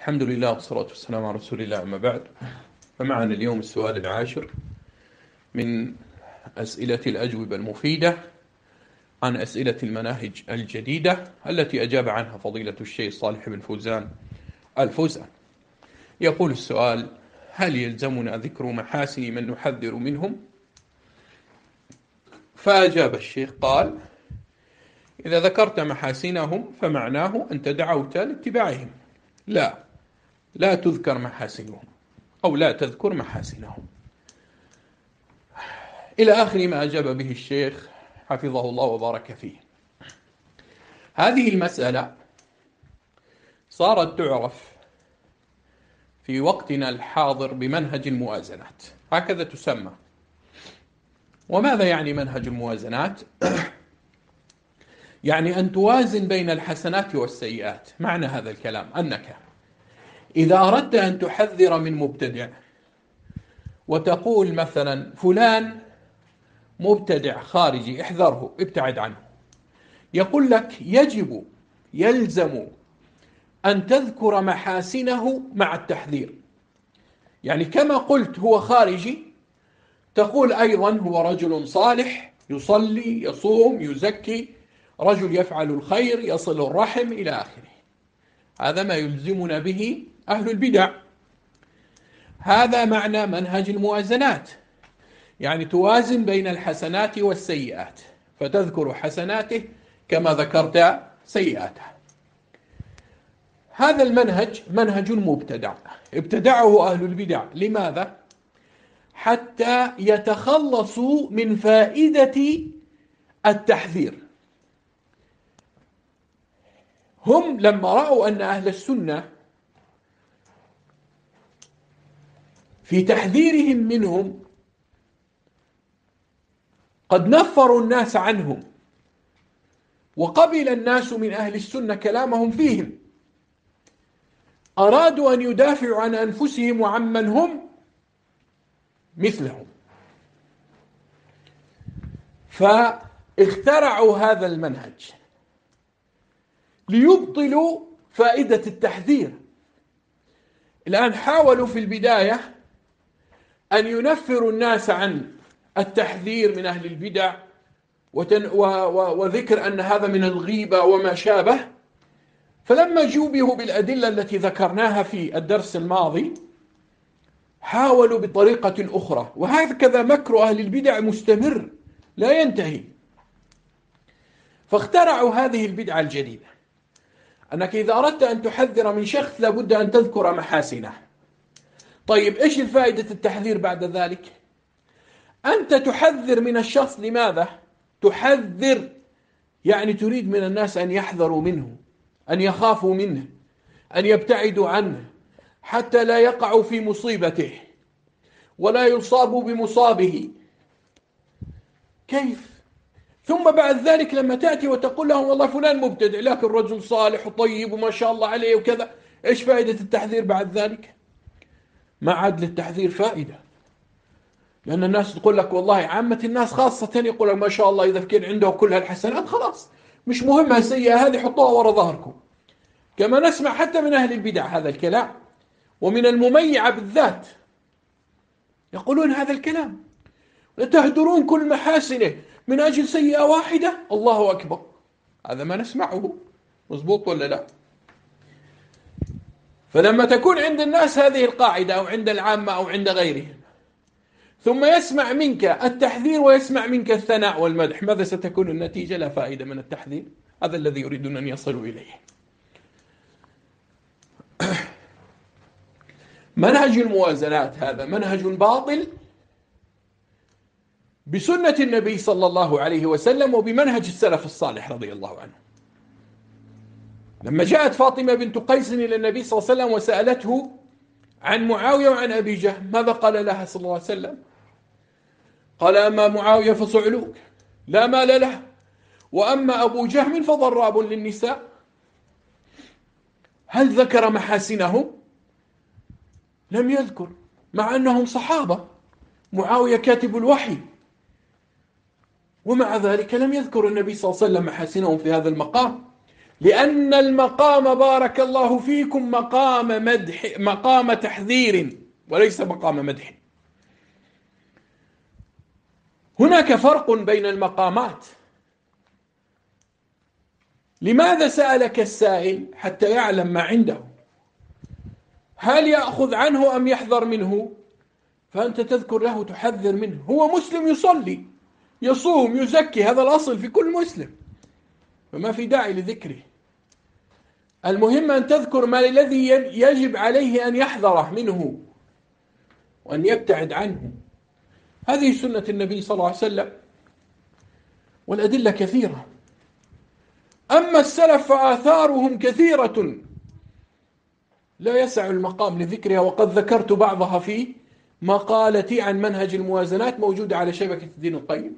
الحمد لله والصلاة والسلام على رسول الله، أما بعد. فمعنا اليوم السؤال العاشر من أسئلة الأجوبة المفيدة عن أسئلة المناهج الجديدة التي أجاب عنها فضيلة الشيخ صالح بن فوزان الفوزان. يقول السؤال: هل يلزمنا ذكر محاسن من نحذر منهم؟ فأجاب الشيخ قال: إذا ذكرت محاسنهم فمعناه أنت دعوت لاتباعهم. لا تذكر محاسنهم أو لا تذكر محاسنهم، إلى آخر ما أجاب به الشيخ حفظه الله وبارك فيه. هذه المسألة صارت تعرف في وقتنا الحاضر بمنهج الموازنات، هكذا تسمى. وماذا يعني منهج الموازنات؟ يعني أن توازن بين الحسنات والسيئات. معنى هذا الكلام أنك إذا أردت أن تحذر من مبتدع وتقول مثلا فلان مبتدع خارجي احذره ابتعد عنه، يقول لك يلزم أن تذكر محاسنه مع التحذير. يعني كما قلت هو خارجي، تقول أيضا هو رجل صالح يصلي يصوم يزكي، رجل يفعل الخير يصل الرحم إلى آخره. هذا ما يلزمنا به أهل البدع. هذا معنى منهج الموازنات، يعني توازن بين الحسنات والسيئات، فتذكر حسناته كما ذكرت سيئاته. هذا المنهج منهج مبتدع، ابتدعه أهل البدع. لماذا؟ حتى يتخلصوا من فائدة التحذير. هم لما رأوا أن أهل السنة في تحذيرهم منهم قد نفروا الناس عنهم، وقبل الناس من أهل السنة كلامهم فيهم، أرادوا أن يدافعوا عن أنفسهم وعمن هم مثلهم، فاخترعوا هذا المنهج ليبطلوا فائدة التحذير. الآن حاولوا في البداية أن ينفروا الناس عن التحذير من أهل البدع وذكر أن هذا من الغيبة وما شابه. فلما جوبه بالأدلة التي ذكرناها في الدرس الماضي حاولوا بطريقة أخرى، وهكذا مكر أهل البدع مستمر لا ينتهي. فاخترعوا هذه البدعة الجديدة، أنك إذا أردت أن تحذر من شخص لابد أن تذكر محاسنه. طيب إيش الفائدة التحذير بعد ذلك؟ أنت تحذر من الشخص. لماذا؟ تحذر يعني تريد من الناس أن يحذروا منه، أن يخافوا منه، أن يبتعدوا عنه، حتى لا يقعوا في مصيبته ولا يصابوا بمصابه. كيف؟ ثم بعد ذلك لما تأتي وتقول لهم والله فلان مبتدع لكن رجل صالح وطيب وما شاء الله عليه وكذا، إيش فائدة التحذير بعد ذلك؟ ما عاد للتحذير فائدة، لأن الناس تقول لك والله عامة الناس خاصة يقول لك ما شاء الله إذا كان عنده كل هالحسنات خلاص مش مهمة السيئة هذه حطوها وراء ظهركم. كما نسمع حتى من أهل البدع هذا الكلام، ومن المميعة بالذات يقولون هذا الكلام: تهدرون كل محاسنه من أجل سيئة واحدة. الله أكبر، هذا ما نسمعه. مظبوط ولا لا؟ فلما تكون عند الناس هذه القاعدة أو عند العامة أو عند غيرهم، ثم يسمع منك التحذير ويسمع منك الثناء والمدح، ماذا ستكون النتيجة؟ لا فائدة من التحذير. هذا الذي يريدون أن يصلوا إليه. منهج الموازنات هذا منهج باطل بسنة النبي صلى الله عليه وسلم وبمنهج السلف الصالح رضي الله عنه. لما جاءت فاطمة بنت قيس إلى النبي صلى الله عليه وسلم وسألته عن معاوية وعن أبي جهل، ماذا قال لها صلى الله عليه وسلم؟ قال: أما معاوية فصعلوك لا مال له، وأما أبو جهم فضراب للنساء. هل ذكر محاسنهم؟ لم يذكر، مع أنهم صحابة. معاوية كاتب الوحي، ومع ذلك لم يذكر النبي صلى الله عليه وسلم محاسنهم في هذا المقام. لأن المقام بارك الله فيكم مقام مدح، مقام تحذير وليس مقام مدح. هناك فرق بين المقامات. لماذا سألك السائل؟ حتى يعلم ما عنده، هل يأخذ عنه أم يحذر منه؟ فأنت تذكر له تحذر منه. هو مسلم يصلي يصوم يزكي، هذا الأصل في كل مسلم، فما في داعي لذكره. المهم أن تذكر ما الذي يجب عليه أن يحذره منه وأن يبتعد عنه. هذه سنة النبي صلى الله عليه وسلم، والأدلة كثيرة. أما السلف فآثارهم كثيرة لا يسع المقام لذكرها، وقد ذكرت بعضها في مقالتي عن منهج الموازنات، موجودة على شبكة الدين القيم.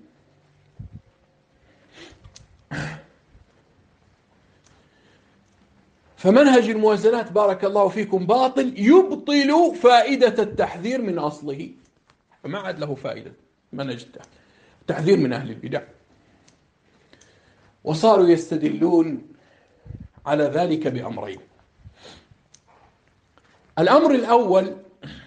فمنهج الموازنات بارك الله فيكم باطل، يبطل فائدة التحذير من أصله، فما عاد له فائدة منهج التحذير من أهل البدع. وصاروا يستدلون على ذلك بأمرين. الأمر الأول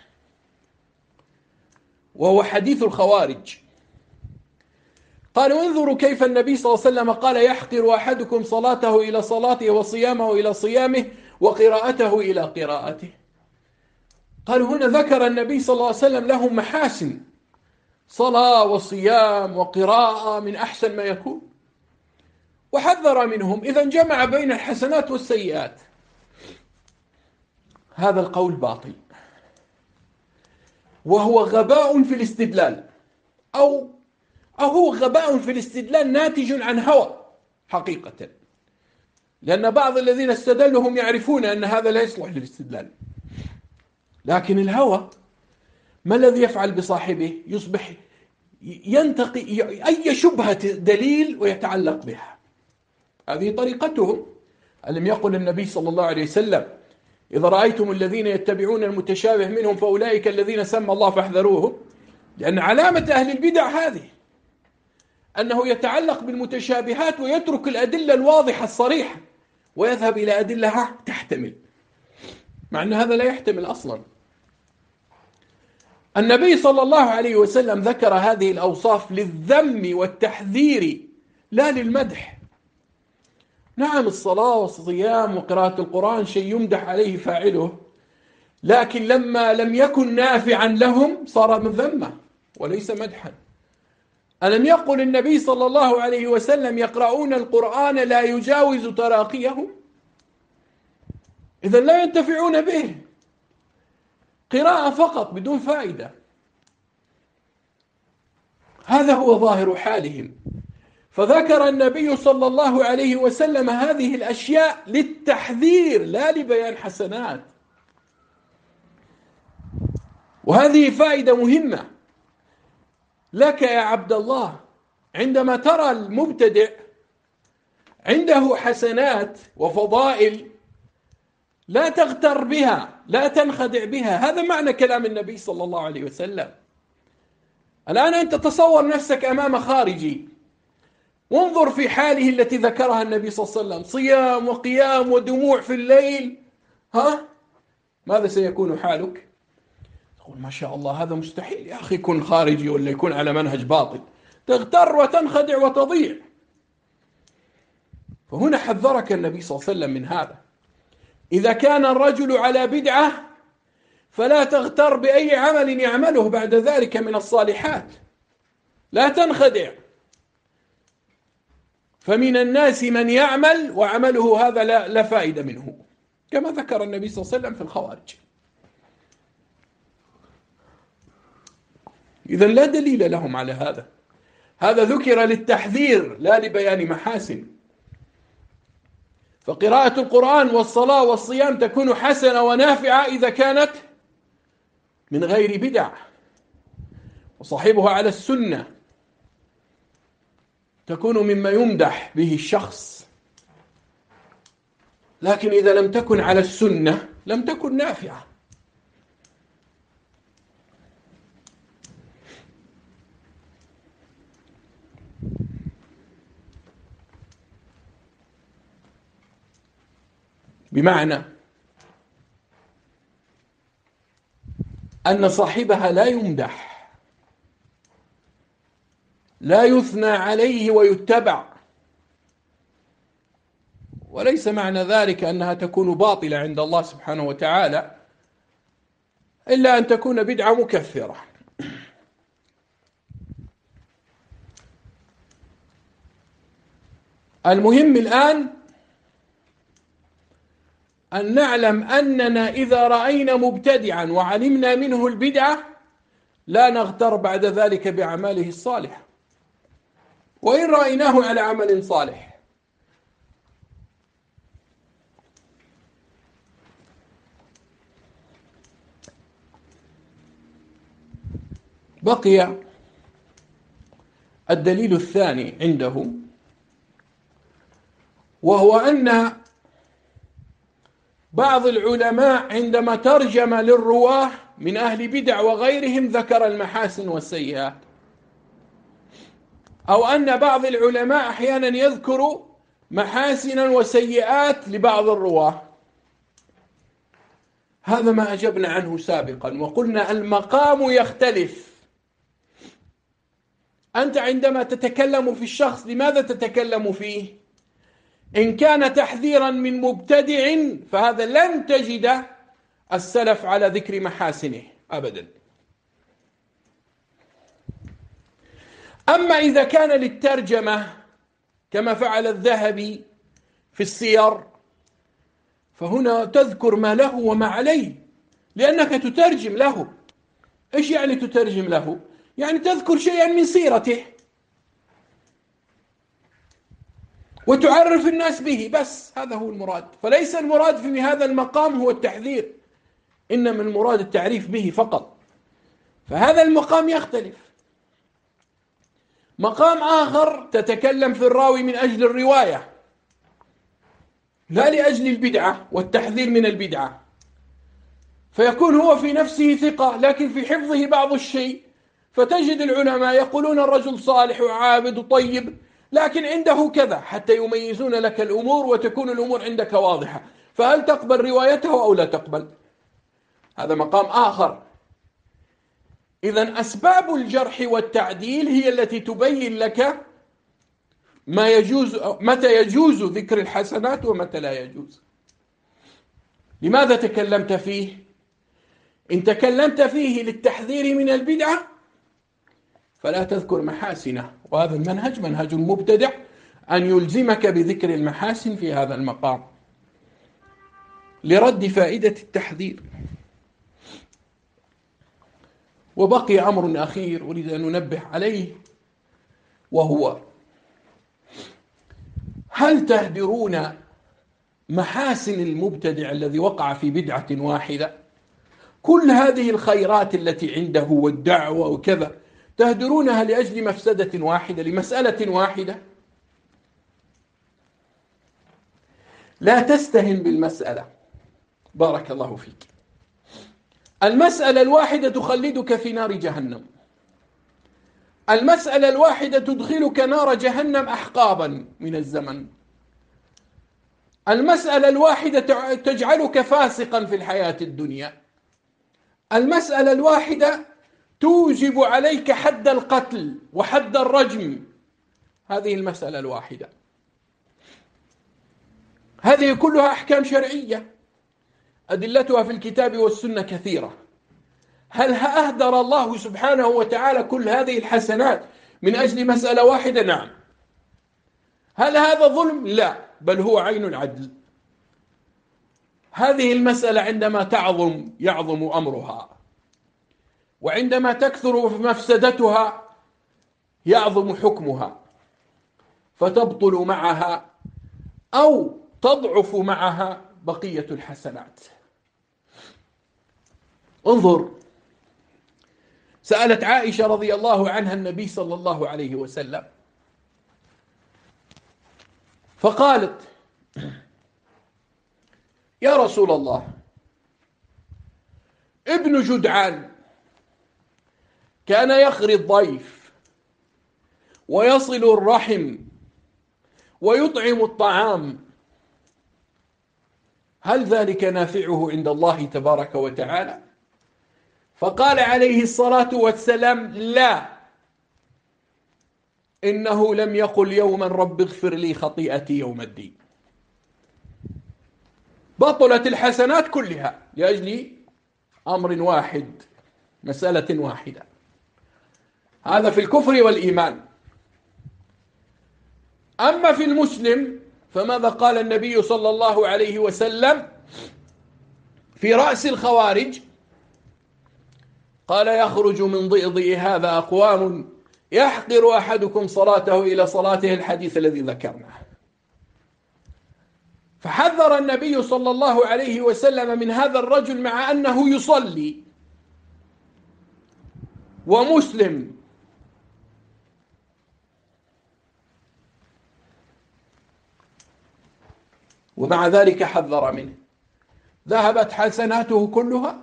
وهو حديث الخوارج. قالوا انظروا كيف النبي صلى الله عليه وسلم قال يحقر أحدكم صلاته إلى صلاته وصيامه إلى صيامه وقراءته إلى قراءته. قالوا هنا ذكر النبي صلى الله عليه وسلم لهم محاسن، صلاة وصيام وقراءة من أحسن ما يكون، وحذر منهم، إذن جمع بين الحسنات والسيئات. هذا القول باطل، وهو غباء في الاستدلال، أو هو غباء في الاستدلال ناتج عن هوى حقيقة، لأن بعض الذين استدلوا هم يعرفون أن هذا لا يصلح للاستدلال، لكن الهوى ما الذي يفعل بصاحبه؟ يصبح ينتقي أي شبهة دليل ويتعلق بها. هذه طريقتهم. ألم يقل النبي صلى الله عليه وسلم إذا رأيتم الذين يتبعون المتشابه منهم فأولئك الذين سمى الله فاحذروهم؟ لأن علامة أهل البدع هذه، أنه يتعلق بالمتشابهات ويترك الأدلة الواضحة الصريحة ويذهب إلى أدلة تحتمل، مع أن هذا لا يحتمل أصلا. النبي صلى الله عليه وسلم ذكر هذه الأوصاف للذم والتحذير لا للمدح. نعم الصلاة والصيام وقراءة القرآن شيء يمدح عليه فاعله، لكن لما لم يكن نافعا لهم صار مذمة وليس مدحا. ألم يقل النبي صلى الله عليه وسلم يقرؤون القرآن لا يجاوز تراقيهم؟ إذن لا ينتفعون به، قراءة فقط بدون فائدة. هذا هو ظاهر حالهم. فذكر النبي صلى الله عليه وسلم هذه الأشياء للتحذير لا لبيان حسنات. وهذه فائدة مهمة لك يا عبد الله، عندما ترى المبتدع عنده حسنات وفضائل لا تغتر بها، لا تنخدع بها. هذا معنى كلام النبي صلى الله عليه وسلم. الآن أنت تصور نفسك أمام خارجي، وانظر في حاله التي ذكرها النبي صلى الله عليه وسلم، صيام وقيام ودموع في الليل، ماذا سيكون حالك؟ تقول ما شاء الله هذا مستحيل يا أخي يكون خارجي ولا يكون على منهج باطل، تغتر وتنخدع وتضيع. فهنا حذرك النبي صلى الله عليه وسلم من هذا. إذا كان الرجل على بدعة فلا تغتر بأي عمل يعمله بعد ذلك من الصالحات، لا تنخدع. فمن الناس من يعمل وعمله هذا لا فائدة منه، كما ذكر النبي صلى الله عليه وسلم في الخوارج. إذن لا دليل لهم على هذا. هذا ذكر للتحذير لا لبيان محاسن. فقراءة القرآن والصلاة والصيام تكون حسنة ونافعة إذا كانت من غير بدع وصاحبها على السنة، تكون مما يمدح به الشخص. لكن إذا لم تكن على السنة لم تكن نافعة. بمعنى أن صاحبها لا يمدح، لا يثنى عليه ويتبع، وليس معنى ذلك أنها تكون باطلة عند الله سبحانه وتعالى، إلا أن تكون بدعة مكفرة. المهم الآن أن نعلم أننا إذا رأينا مبتدعا وعلمنا منه البدعة لا نغتر بعد ذلك بأعماله الصالحة، وإن رأيناه على عمل صالح. بقي الدليل الثاني عنده، وهو أن بعض العلماء عندما ترجم للرواه من أهل بدع وغيرهم ذكر المحاسن والسيئات، أو أن بعض العلماء أحيانا يذكر محاسنا وسيئات لبعض الرواه. هذا ما أجبنا عنه سابقا وقلنا المقام يختلف. أنت عندما تتكلم في الشخص لماذا تتكلم فيه؟ إن كان تحذيرا من مبتدع فهذا لن تجد السلف على ذكر محاسنه أبدا. أما إذا كان للترجمة كما فعل الذهبي في السير، فهنا تذكر ما له وما عليه، لأنك تترجم له. إيش يعني تترجم له؟ يعني تذكر شيئا من سيرته وتعرف الناس به، بس هذا هو المراد. فليس المراد في هذا المقام هو التحذير، إنما المراد التعريف به فقط. فهذا المقام يختلف. مقام آخر تتكلم في الراوي من أجل الرواية لا لأجل البدعة والتحذير من البدعة، فيكون هو في نفسه ثقة لكن في حفظه بعض الشيء، فتجد العلماء يقولون الرجل صالح وعابد وطيب لكن عنده كذا، حتى يميزون لك الأمور وتكون الأمور عندك واضحة، فهل تقبل روايته أو لا تقبل؟ هذا مقام آخر. إذن أسباب الجرح والتعديل هي التي تبين لك ما يجوز، متى يجوز ذكر الحسنات ومتى لا يجوز. لماذا تكلمت فيه؟ إن تكلمت فيه للتحذير من البدعة فلا تذكر محاسنه، وهذا المنهج منهج مبتدع أن يلزمك بذكر المحاسن في هذا المقام لرد فائدة التحذير. وبقي أمر أخير أريد أن ننبه عليه، وهو هل تهدرون محاسن المبتدع الذي وقع في بدعة واحدة؟ كل هذه الخيرات التي عنده والدعوة وكذا تهدرونها لأجل مفسدة واحدة، لمسألة واحدة؟ لا تستهن بالمسألة، بارك الله فيك. المسألة الواحدة تخلدك في نار جهنم، المسألة الواحدة تدخلك نار جهنم أحقابا من الزمن، المسألة الواحدة تجعلك فاسقا في الحياة الدنيا، المسألة الواحدة توجب عليك حد القتل وحد الرجم. هذه المسألة الواحدة، هذه كلها أحكام شرعية أدلتها في الكتاب والسنة كثيرة. هل أهدر الله سبحانه وتعالى كل هذه الحسنات من أجل مسألة واحدة؟ نعم. هل هذا ظلم؟ لا، بل هو عين العدل. هذه المسألة عندما يعظم أمرها، وعندما تكثر مفسدتها يعظم حكمها، فتبطل معها أو تضعف معها بقية الحسنات. انظر، سألت عائشة رضي الله عنها النبي صلى الله عليه وسلم فقالت: يا رسول الله، ابن جدعان كان يخري الضيف ويصل الرحم ويطعم الطعام، هل ذلك نافعه عند الله تبارك وتعالى؟ فقال عليه الصلاة والسلام: لا، إنه لم يقل يوما رب اغفر لي خطيئتي يوم الدين. بطلت الحسنات كلها لأجل أمر واحد، مسألة واحدة. هذا في الكفر والإيمان. أما في المسلم فماذا قال النبي صلى الله عليه وسلم في رأس الخوارج؟ قال: يخرج من ضئضئ هذا أقوام يحقر أحدكم صلاته إلى صلاته، الحديث الذي ذكرناه. فحذر النبي صلى الله عليه وسلم من هذا الرجل مع أنه يصلي ومسلم. ومع ذلك حذر منه. ذهبت حسناته كلها،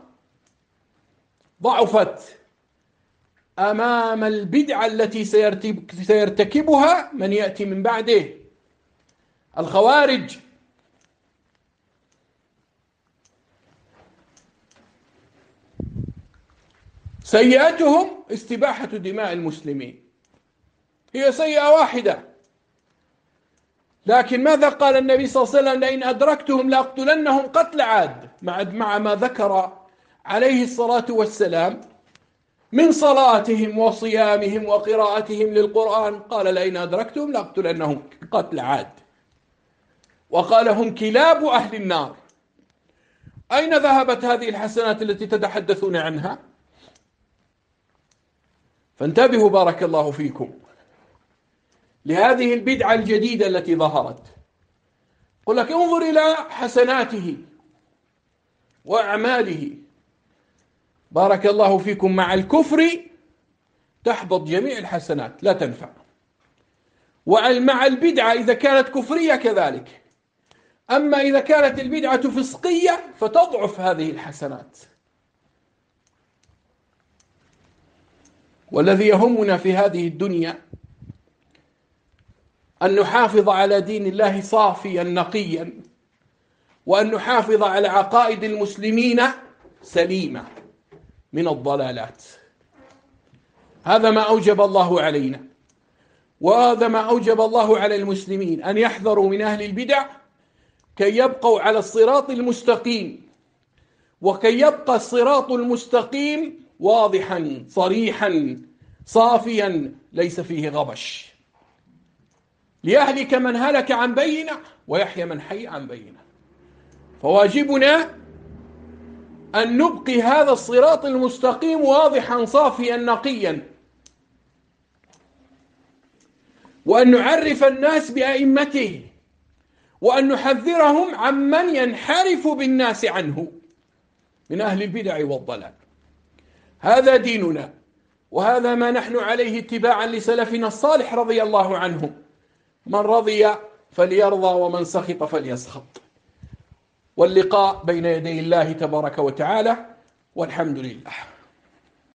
ضعفت أمام البدعة التي سيرتكبها من يأتي من بعده، الخوارج. سيئتهم استباحة دماء المسلمين، هي سيئة واحدة، لكن ماذا قال النبي صلى الله عليه وسلم؟ لئن أدركتهم لأقتلنهم قتل عاد، مع ما ذكر عليه الصلاة والسلام من صلاتهم وصيامهم وقراءتهم للقرآن. قال: لئن أدركتهم لأقتلنهم قتل عاد، وقال: هم كلاب أهل النار. أين ذهبت هذه الحسنات التي تتحدثون عنها؟ فانتبهوا بارك الله فيكم لهذه البدعة الجديدة التي ظهرت. قل لك: انظر إلى حسناته وأعماله. بارك الله فيكم، مع الكفر تحبط جميع الحسنات، لا تنفع. ومع البدعة إذا كانت كفرية كذلك. أما إذا كانت البدعة فسقية فتضعف هذه الحسنات. والذي يهمنا في هذه الدنيا أن نحافظ على دين الله صافيا نقيا، وأن نحافظ على عقائد المسلمين سليمة من الضلالات. هذا ما أوجب الله علينا، وهذا ما أوجب الله على المسلمين، أن يحذروا من أهل البدع كي يبقوا على الصراط المستقيم، وكي يبقى الصراط المستقيم واضحا صريحا صافيا ليس فيه غبش، ليهلك من هلك عن بينة ويحيى من حي عن بينة. فواجبنا أن نبقي هذا الصراط المستقيم واضحا صافيا نقيا، وأن نعرف الناس بأئمته، وأن نحذرهم عمن ينحرف بالناس عنه من أهل البدع والضلال. هذا ديننا، وهذا ما نحن عليه اتباعا لسلفنا الصالح رضي الله عنهم. من رضي فليرضى ومن سخط فليسخط. واللقاء بين يدي الله تبارك وتعالى، والحمد لله.